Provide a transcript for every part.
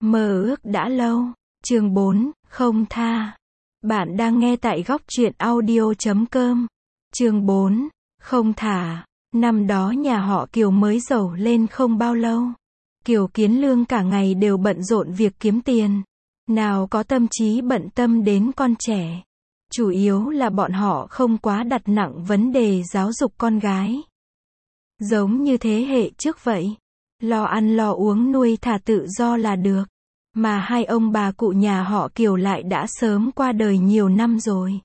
Mơ ước đã lâu. Chương 4, không tha. Bạn đang nghe tại góc truyện audio.com. Chương 4, không thả. Năm đó nhà họ Kiều mới giàu lên không bao lâu. Kiều Kiến Lương cả ngày đều bận rộn việc kiếm tiền. Nào có tâm trí bận tâm đến con trẻ. Chủ yếu là bọn họ không quá đặt nặng vấn đề giáo dục con gái. Giống như thế hệ trước vậy. Lo ăn lo uống nuôi thả tự do là được. Mà hai ông bà cụ nhà họ Kiều lại đã sớm qua đời nhiều năm rồi.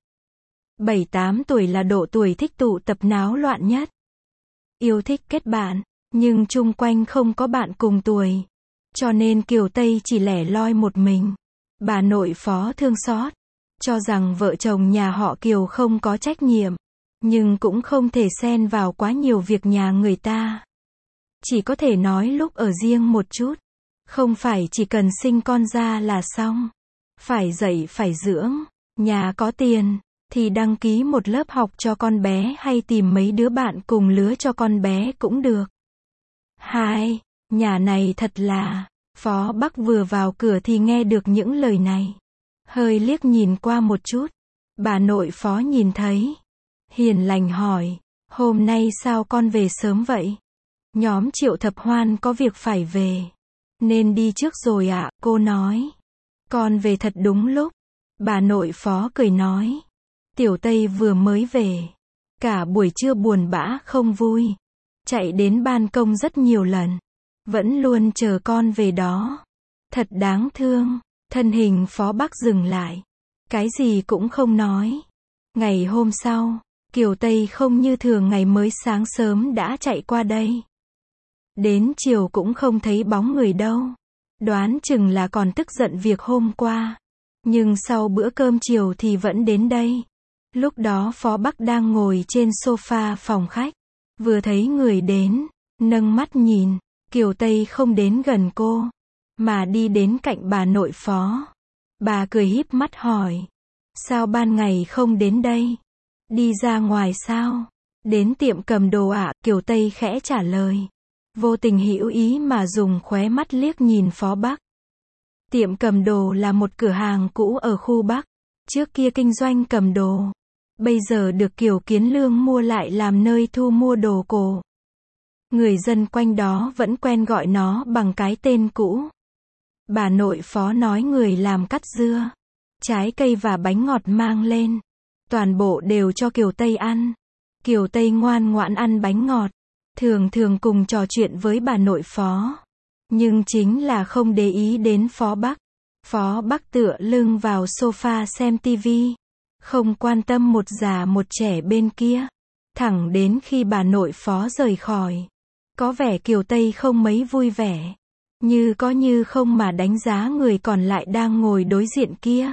7-8 tuổi là độ tuổi thích tụ tập náo loạn nhất. Yêu thích kết bạn, nhưng chung quanh không có bạn cùng tuổi. Cho nên Kiều Tây chỉ lẻ loi một mình. Bà nội Phó thương xót, cho rằng vợ chồng nhà họ Kiều không có trách nhiệm, nhưng cũng không thể xen vào quá nhiều việc nhà người ta. Chỉ có thể nói lúc ở riêng một chút. Không phải chỉ cần sinh con ra là xong. Phải dạy phải dưỡng. Nhà có tiền thì đăng ký một lớp học cho con bé hay tìm mấy đứa bạn cùng lứa cho con bé cũng được. Hai, nhà này thật là. Phó Bắc vừa vào cửa thì nghe được những lời này. Hơi liếc nhìn qua một chút. Bà nội Phó nhìn thấy. Hiền lành hỏi. Hôm nay sao con về sớm vậy? Nhóm Triệu Thập Hoan có việc phải về. Nên đi trước rồi ạ, cô nói. Con về thật đúng lúc. Bà nội Phó cười nói. Tiểu Tây vừa mới về. Cả buổi trưa buồn bã không vui. Chạy đến ban công rất nhiều lần. Vẫn luôn chờ con về đó. Thật đáng thương. Thân hình Phó Bắc dừng lại. Cái gì cũng không nói. Ngày hôm sau, Kiều Tây không như thường ngày mới sáng sớm đã chạy qua đây. Đến chiều cũng không thấy bóng người đâu. Đoán chừng là còn tức giận việc hôm qua. Nhưng sau bữa cơm chiều thì vẫn đến đây. Lúc đó Phó Bắc đang ngồi trên sofa phòng khách. Vừa thấy người đến, nâng mắt nhìn. Kiều Tây không đến gần cô, mà đi đến cạnh bà nội Phó. Bà cười híp mắt hỏi. Sao ban ngày không đến đây? Đi ra ngoài sao? Đến tiệm cầm đồ ạ, Kiều Tây khẽ trả lời. Vô tình hữu ý mà dùng khóe mắt liếc nhìn Phó Bắc. Tiệm cầm đồ là một cửa hàng cũ ở khu Bắc. Trước kia kinh doanh cầm đồ. Bây giờ được Kiều Kiến Lương mua lại làm nơi thu mua đồ cổ. Người dân quanh đó vẫn quen gọi nó bằng cái tên cũ. Bà nội Phó nói người làm cắt dưa, trái cây và bánh ngọt mang lên. Toàn bộ đều cho Kiều Tây ăn. Kiều Tây ngoan ngoãn ăn bánh ngọt. Thường thường cùng trò chuyện với bà nội Phó. Nhưng chính là không để ý đến Phó Bắc. Phó Bắc tựa lưng vào sofa xem tivi. Không quan tâm một già một trẻ bên kia. Thẳng đến khi bà nội Phó rời khỏi. Có vẻ Kiều Tây không mấy vui vẻ. Như có như không mà đánh giá người còn lại đang ngồi đối diện kia.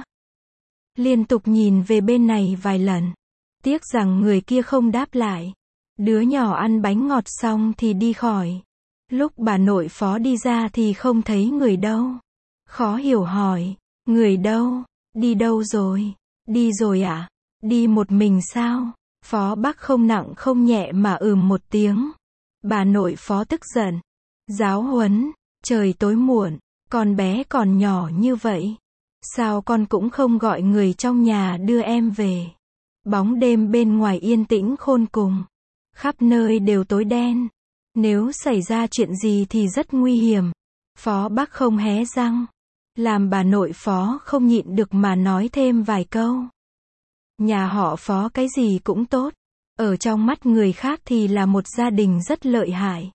Liên tục nhìn về bên này vài lần. Tiếc rằng người kia không đáp lại. Đứa nhỏ ăn bánh ngọt xong thì đi khỏi. Lúc bà nội Phó đi ra thì không thấy người đâu. Khó hiểu hỏi. Người đâu? Đi đâu rồi? Đi rồi ạ? Đi một mình sao? Phó Bắc không nặng không nhẹ mà một tiếng. Bà nội Phó tức giận. Giáo huấn. Trời tối muộn. Con bé còn nhỏ như vậy. Sao con cũng không gọi người trong nhà đưa em về? Bóng đêm bên ngoài yên tĩnh khôn cùng. Khắp nơi đều tối đen. Nếu xảy ra chuyện gì thì rất nguy hiểm. Phó Bắc không hé răng. Làm bà nội Phó không nhịn được mà nói thêm vài câu. Nhà họ Phó cái gì cũng tốt. Ở trong mắt người khác thì là một gia đình rất lợi hại.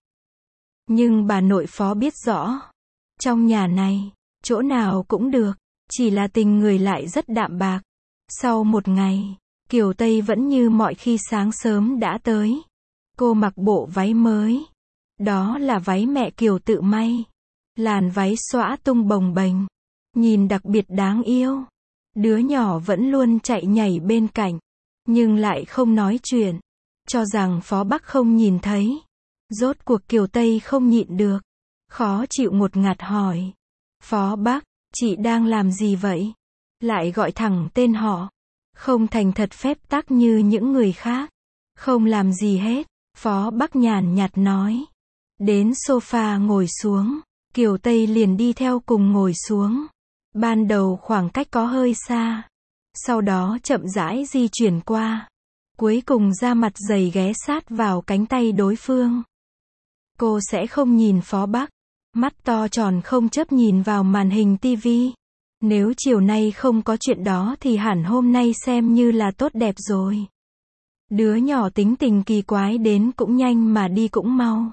Nhưng bà nội Phó biết rõ. Trong nhà này, chỗ nào cũng được. Chỉ là tình người lại rất đạm bạc. Sau một ngày, Kiều Tây vẫn như mọi khi sáng sớm đã tới. Cô mặc bộ váy mới. Đó là váy mẹ Kiều tự may. Làn váy xõa tung bồng bềnh. Nhìn đặc biệt đáng yêu. Đứa nhỏ vẫn luôn chạy nhảy bên cạnh. Nhưng lại không nói chuyện. Cho rằng Phó Bắc không nhìn thấy. Rốt cuộc Kiều Tây không nhịn được. Khó chịu ngột ngạt hỏi. Phó Bắc, chị đang làm gì vậy? Lại gọi thẳng tên họ. Không thành thật phép tắc như những người khác. Không làm gì hết. Phó Bắc nhàn nhạt nói. Đến sofa ngồi xuống. Kiều Tây liền đi theo cùng ngồi xuống. Ban đầu khoảng cách có hơi xa. Sau đó chậm rãi di chuyển qua. Cuối cùng ra mặt dày ghé sát vào cánh tay đối phương. Cô sẽ không nhìn Phó Bắc. Mắt to tròn không chớp nhìn vào màn hình tivi. Nếu chiều nay không có chuyện đó thì hẳn hôm nay xem như là tốt đẹp rồi. Đứa nhỏ tính tình kỳ quái đến cũng nhanh mà đi cũng mau.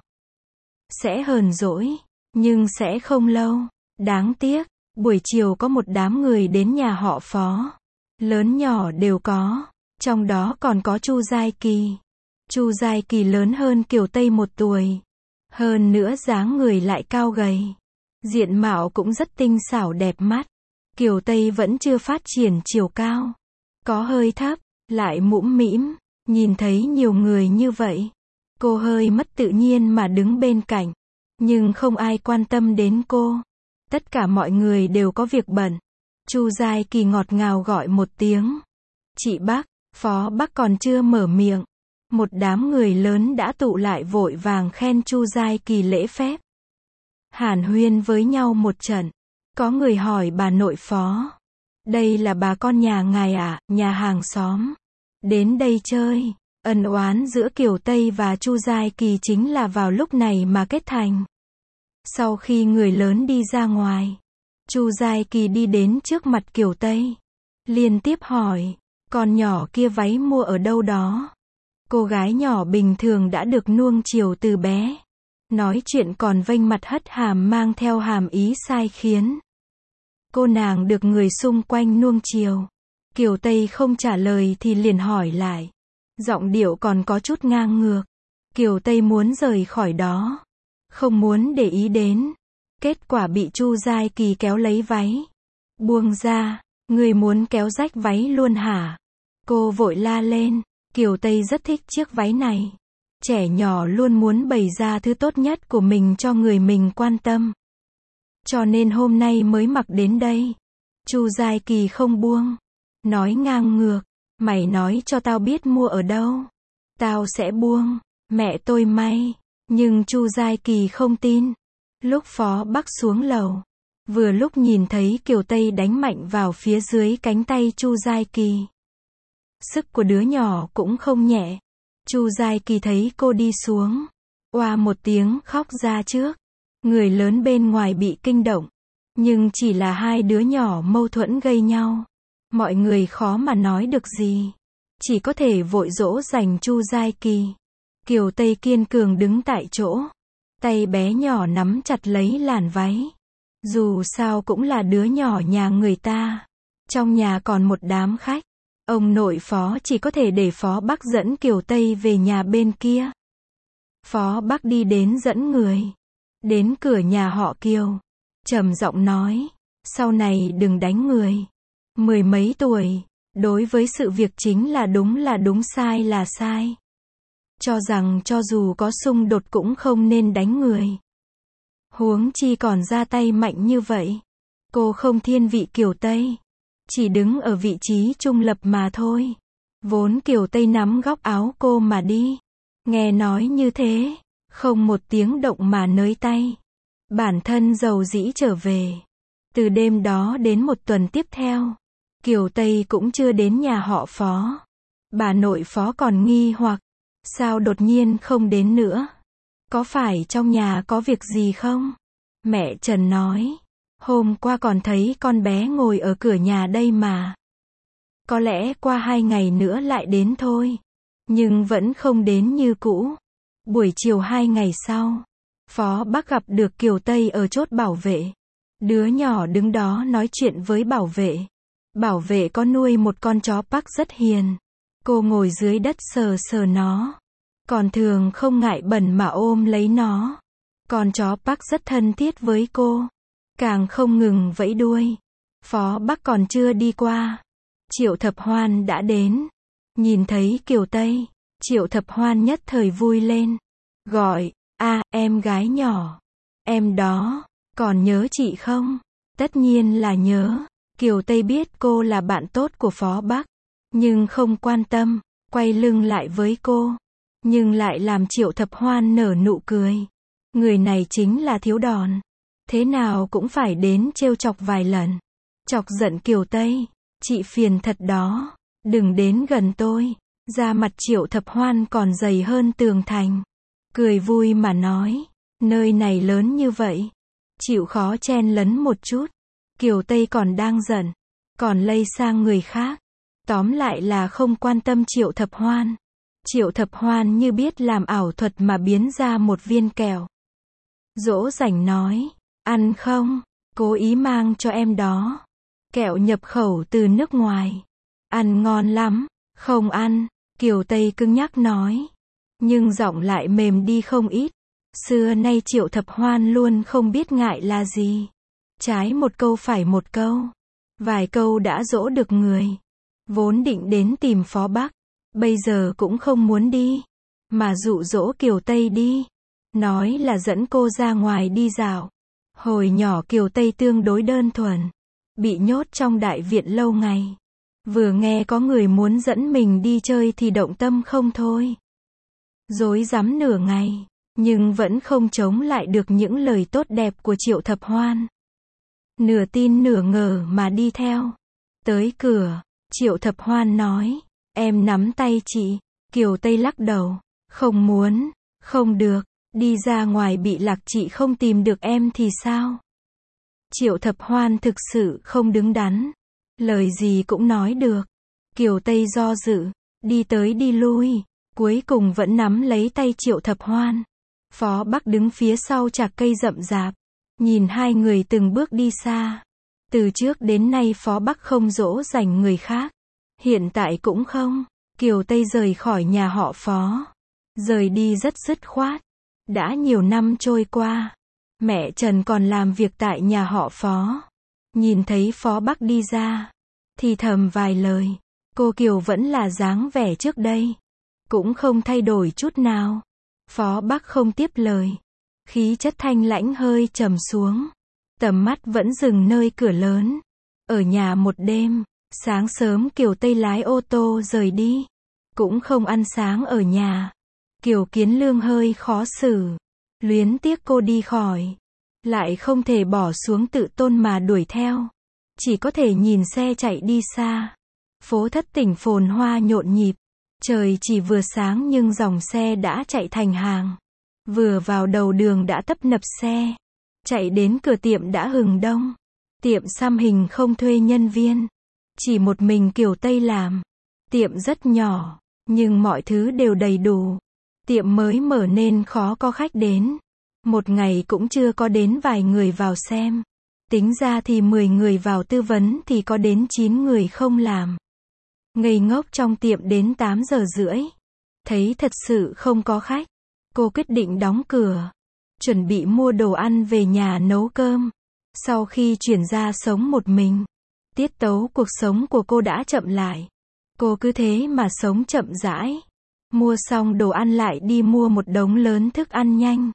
Sẽ hờn dỗi, nhưng sẽ không lâu. Đáng tiếc, buổi chiều có một đám người đến nhà họ Phó. Lớn nhỏ đều có, trong đó còn có Chu Giai Kỳ. Chu Giai Kỳ lớn hơn Kiều Tây 1 tuổi. Hơn nữa dáng người lại cao gầy. Diện mạo cũng rất tinh xảo đẹp mắt. Kiều Tây vẫn chưa phát triển chiều cao. Có hơi thấp, lại mũm mĩm. Nhìn thấy nhiều người như vậy. Cô hơi mất tự nhiên mà đứng bên cạnh. Nhưng không ai quan tâm đến cô. Tất cả mọi người đều có việc bận. Chu Giai Kỳ ngọt ngào gọi một tiếng. Chị Bắc, Phó Bắc còn chưa mở miệng. Một đám người lớn đã tụ lại vội vàng khen Chu Giai Kỳ lễ phép. Hàn huyên với nhau một trận. Có người hỏi bà nội Phó. Đây là bà con nhà ngài à, nhà hàng xóm. Đến đây chơi. Ân oán giữa Kiều Tây và Chu Giai Kỳ chính là vào lúc này mà kết thành. Sau khi người lớn đi ra ngoài, Chu Giai Kỳ đi đến trước mặt Kiều Tây. Liên tiếp hỏi, con nhỏ kia váy mua ở đâu đó? Cô gái nhỏ bình thường đã được nuông chiều từ bé. Nói chuyện còn vênh mặt hất hàm mang theo hàm ý sai khiến. Cô nàng được người xung quanh nuông chiều. Kiều Tây không trả lời thì liền hỏi lại. Giọng điệu còn có chút ngang ngược. Kiều Tây muốn rời khỏi đó. Không muốn để ý đến. Kết quả bị Chu Giai Kỳ kéo lấy váy. Buông ra, người muốn kéo rách váy luôn hả? Cô vội la lên. Kiều Tây rất thích chiếc váy này. Trẻ nhỏ luôn muốn bày ra thứ tốt nhất của mình cho người mình quan tâm. Cho nên hôm nay mới mặc đến đây. Chu Giai Kỳ không buông. Nói ngang ngược. Mày nói cho tao biết mua ở đâu. Tao sẽ buông. Mẹ tôi may. Nhưng Chu Giai Kỳ không tin. Lúc Phó Bắc xuống lầu. Vừa lúc nhìn thấy Kiều Tây đánh mạnh vào phía dưới cánh tay Chu Giai Kỳ. Sức của đứa nhỏ cũng không nhẹ. Chu Giai Kỳ thấy cô đi xuống. Oa một tiếng khóc ra trước. Người lớn bên ngoài bị kinh động. Nhưng chỉ là hai đứa nhỏ mâu thuẫn gây nhau. Mọi người khó mà nói được gì. Chỉ có thể vội dỗ dành Chu Giai Kỳ. Kiều Tây kiên cường đứng tại chỗ. Tay bé nhỏ nắm chặt lấy làn váy. Dù sao cũng là đứa nhỏ nhà người ta. Trong nhà còn một đám khách. Ông nội Phó chỉ có thể để Phó Bắc dẫn Kiều Tây về nhà bên kia. Phó Bắc đi đến dẫn người. Đến cửa nhà họ Kiều. Trầm giọng nói. Sau này đừng đánh người. 10 mấy tuổi. Đối với sự việc chính là đúng sai là sai. Cho rằng cho dù có xung đột cũng không nên đánh người. Huống chi còn ra tay mạnh như vậy. Cô không thiên vị Kiều Tây. Chỉ đứng ở vị trí trung lập mà thôi. Vốn Kiều Tây nắm góc áo cô mà đi. Nghe nói như thế. Không một tiếng động mà nới tay. Bản thân dầu dĩ trở về. Từ đêm đó đến một tuần tiếp theo. Kiều Tây cũng chưa đến nhà họ Phó. Bà nội Phó còn nghi hoặc. Sao đột nhiên không đến nữa? Có phải trong nhà có việc gì không? Mẹ Trần nói. Hôm qua còn thấy con bé ngồi ở cửa nhà đây mà. Có lẽ qua 2 ngày nữa lại đến thôi. Nhưng vẫn không đến như cũ. Buổi chiều 2 ngày sau. Phó Bắc gặp được Kiều Tây ở chốt bảo vệ. Đứa nhỏ đứng đó nói chuyện với bảo vệ. Bảo vệ có nuôi một con chó Bắc rất hiền. Cô ngồi dưới đất sờ sờ nó. Còn thường không ngại bẩn mà ôm lấy nó. Con chó Bắc rất thân thiết với cô. Càng không ngừng vẫy đuôi. Phó Bắc còn chưa đi qua. Triệu Thập Hoan đã đến. Nhìn thấy Kiều Tây. Triệu Thập Hoan nhất thời vui lên. Gọi, em gái nhỏ. Em đó, còn nhớ chị không? Tất nhiên là nhớ. Kiều Tây biết cô là bạn tốt của Phó Bắc. Nhưng không quan tâm. Quay lưng lại với cô. Nhưng lại làm Triệu Thập Hoan nở nụ cười. Người này chính là Thiếu Đòn. thế nào cũng phải đến trêu chọc vài lần. Chọc giận Kiều Tây, chị phiền thật đó, đừng đến gần tôi. Da mặt Triệu Thập Hoan còn dày hơn tường thành. Cười vui mà nói, nơi này lớn như vậy, chịu khó chen lấn một chút. Kiều Tây còn đang giận, còn lây sang người khác. Tóm lại là không quan tâm Triệu Thập Hoan. Triệu Thập Hoan như biết làm ảo thuật mà biến ra một viên kẹo. Dỗ dành nói, ăn không? Cố ý mang cho em đó. Kẹo nhập khẩu từ nước ngoài. Ăn ngon lắm. Không ăn. Kiều Tây cứng nhắc nói. Nhưng giọng lại mềm đi không ít. Xưa nay Triệu Thập Hoan luôn không biết ngại là gì. Trái một câu phải một câu. Vài câu đã dỗ được người. Vốn định đến tìm Phó Bắc. Bây giờ cũng không muốn đi. Mà dụ dỗ Kiều Tây đi. Nói là dẫn cô ra ngoài đi dạo. Hồi nhỏ Kiều Tây tương đối đơn thuần. Bị nhốt trong đại viện lâu ngày. Vừa nghe có người muốn dẫn mình đi chơi thì động tâm không thôi. Rối rắm nửa ngày. Nhưng vẫn không chống lại được những lời tốt đẹp của Triệu Thập Hoan. Nửa tin nửa ngờ mà đi theo. Tới cửa, Triệu Thập Hoan nói, em nắm tay chị. Kiều Tây lắc đầu, không muốn, không được, đi ra ngoài bị lạc chị không tìm được em thì sao? Triệu Thập Hoan thực sự không đứng đắn, lời gì cũng nói được. Kiều Tây do dự, đi tới đi lui, cuối cùng vẫn nắm lấy tay Triệu Thập Hoan. Phó Bắc đứng phía sau chạc cây rậm rạp, nhìn hai người từng bước đi xa. Từ trước đến nay Phó Bắc không dỗ dành người khác, hiện tại cũng không. Kiều Tây rời khỏi nhà họ Phó, rời đi rất dứt khoát. Đã nhiều năm trôi qua, mẹ Trần còn làm việc tại nhà họ Phó. Nhìn thấy Phó Bắc đi ra, thì thầm vài lời. Cô Kiều vẫn là dáng vẻ trước đây, cũng không thay đổi chút nào. Phó Bắc không tiếp lời, khí chất thanh lãnh hơi trầm xuống. Tầm mắt vẫn dừng nơi cửa lớn. Ở nhà một đêm, sáng sớm Kiều Tây lái ô tô rời đi. Cũng không ăn sáng ở nhà. Kiều Kiến Lương hơi khó xử. Luyến tiếc cô đi khỏi. Lại không thể bỏ xuống tự tôn mà đuổi theo. Chỉ có thể nhìn xe chạy đi xa. Phố Thất Tỉnh phồn hoa nhộn nhịp. Trời chỉ vừa sáng nhưng dòng xe đã chạy thành hàng. Vừa vào đầu đường đã tấp nập xe. Chạy đến cửa tiệm đã hừng đông. Tiệm xăm hình không thuê nhân viên. Chỉ một mình Kiều Tây làm. Tiệm rất nhỏ, nhưng mọi thứ đều đầy đủ. Tiệm mới mở nên khó có khách đến. Một ngày cũng chưa có đến vài người vào xem. Tính ra thì 10 người vào tư vấn thì có đến 9 người không làm. Ngây ngốc trong tiệm đến 8 giờ rưỡi. Thấy thật sự không có khách. Cô quyết định đóng cửa. Chuẩn bị mua đồ ăn về nhà nấu cơm. Sau khi chuyển ra sống một mình, tiết tấu cuộc sống của cô đã chậm lại. Cô cứ thế mà sống chậm rãi. Mua xong đồ ăn lại đi mua một đống lớn thức ăn nhanh.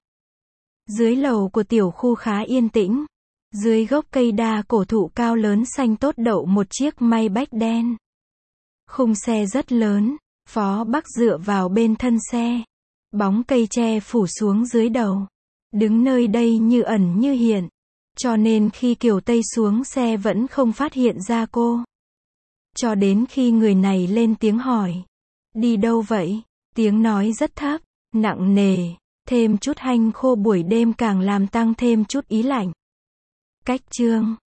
Dưới lầu của tiểu khu khá yên tĩnh. Dưới gốc cây đa cổ thụ cao lớn xanh tốt đậu một chiếc Maybach đen. Khung xe rất lớn. Phó Bắc dựa vào bên thân xe. Bóng cây tre phủ xuống dưới đầu. Đứng nơi đây như ẩn như hiện. Cho nên khi Kiều Tây xuống xe vẫn không phát hiện ra cô. Cho đến khi người này lên tiếng hỏi. Đi đâu vậy? Tiếng nói rất thấp, nặng nề. Thêm chút hanh khô buổi đêm càng làm tăng thêm chút ý lạnh. Cách chương